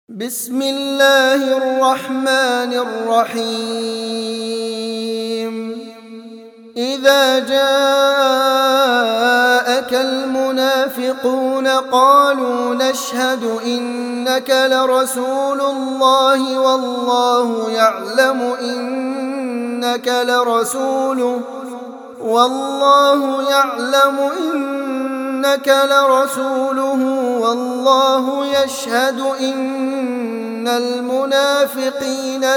بسم الله الرحمن الرحيم إذا جاءك المنافقون قالوا نشهد إنك لرسول الله والله يعلم إنك لرسوله والله يشهد إن المنافقين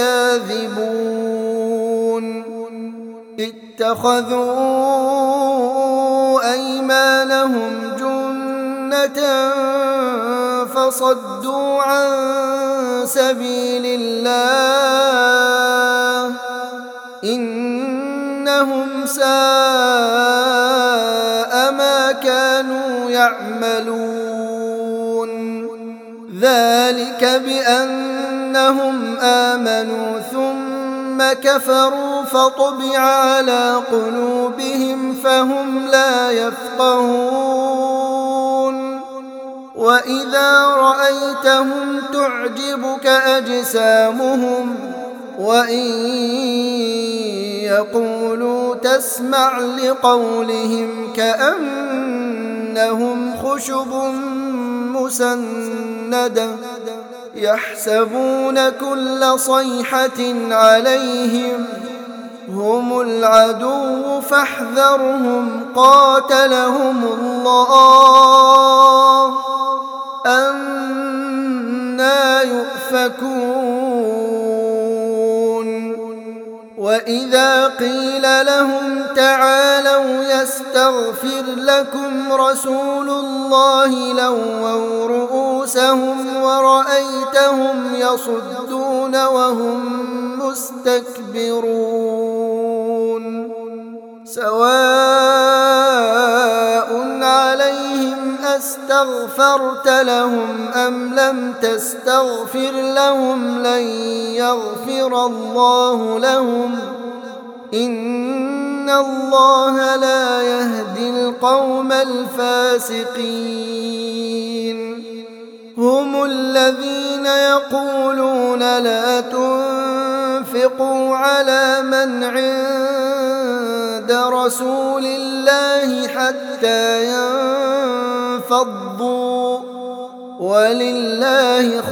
لكاذبون اتخذوا أيمانهم جنة فصدوا عن سبيل الله إنهم ساء ما كانوا يعملون ذلك بأنهم آمنوا ثم كفروا فطبع على قلوبهم فهم لا يفقهون وإذا رأيتهم تعجبك أجسامهم وإن يقولوا تسمع لقولهم كأنهم خشب مسندة يحسبون كل صيحة عليهم هم العدو فاحذرهم قاتلهم الله أنى يؤفكون وإذا قيل لهم تعالوا يستغفر لكم رسول الله لووا رؤوسهم ورأيتهم يصدون وهم مستكبرون سواء عليهم أستغفرت لهم أم لم تستغفر لهم لن يغفر الله لهم إن الله لا يهدي القوم الفاسقين هم الذين يقولون لا تنفقوا على من عند رسول الله حتى ينفضوا ولله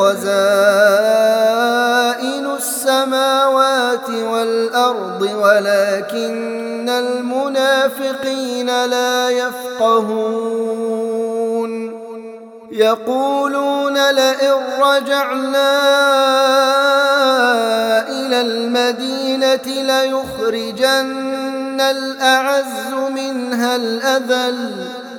خزائن السماوات والأرض ولكن المنافقين لا يفقهون يقولون لئن رجعنا إلى المدينة ليخرجن الأعز منها الأذل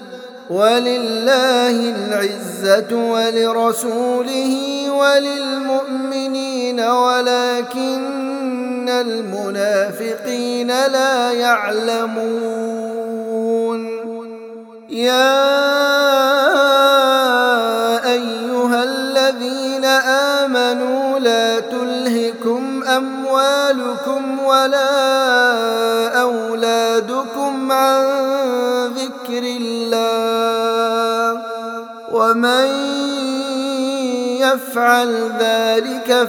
ولله العزة ولرسوله وللمؤمنين ولكن المنافقين لا يعلمون يا أيها الذين آمنوا لا تلهكم أموالكم ولا أولادكم عن ذكر الله ومن يفعل ذلك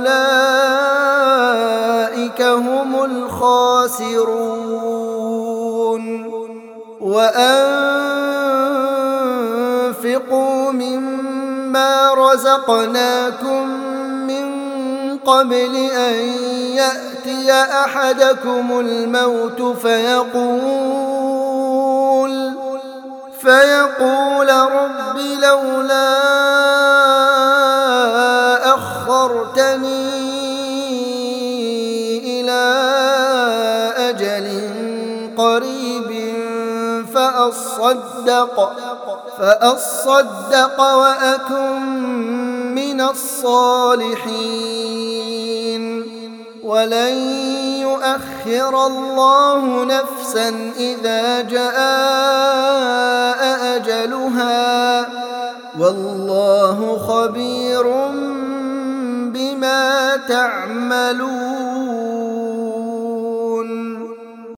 فأولئك هم الخاسرون وأنفقوا مما رزقناكم من قبل أن يأتي أحدكم الموت فيقول رب لولا أخرتني إلى أجل قريب فأصدق وأكن من الصالحين ولن يؤخر الله نفسا إذا جاء أجلها والله خبير بما تعملون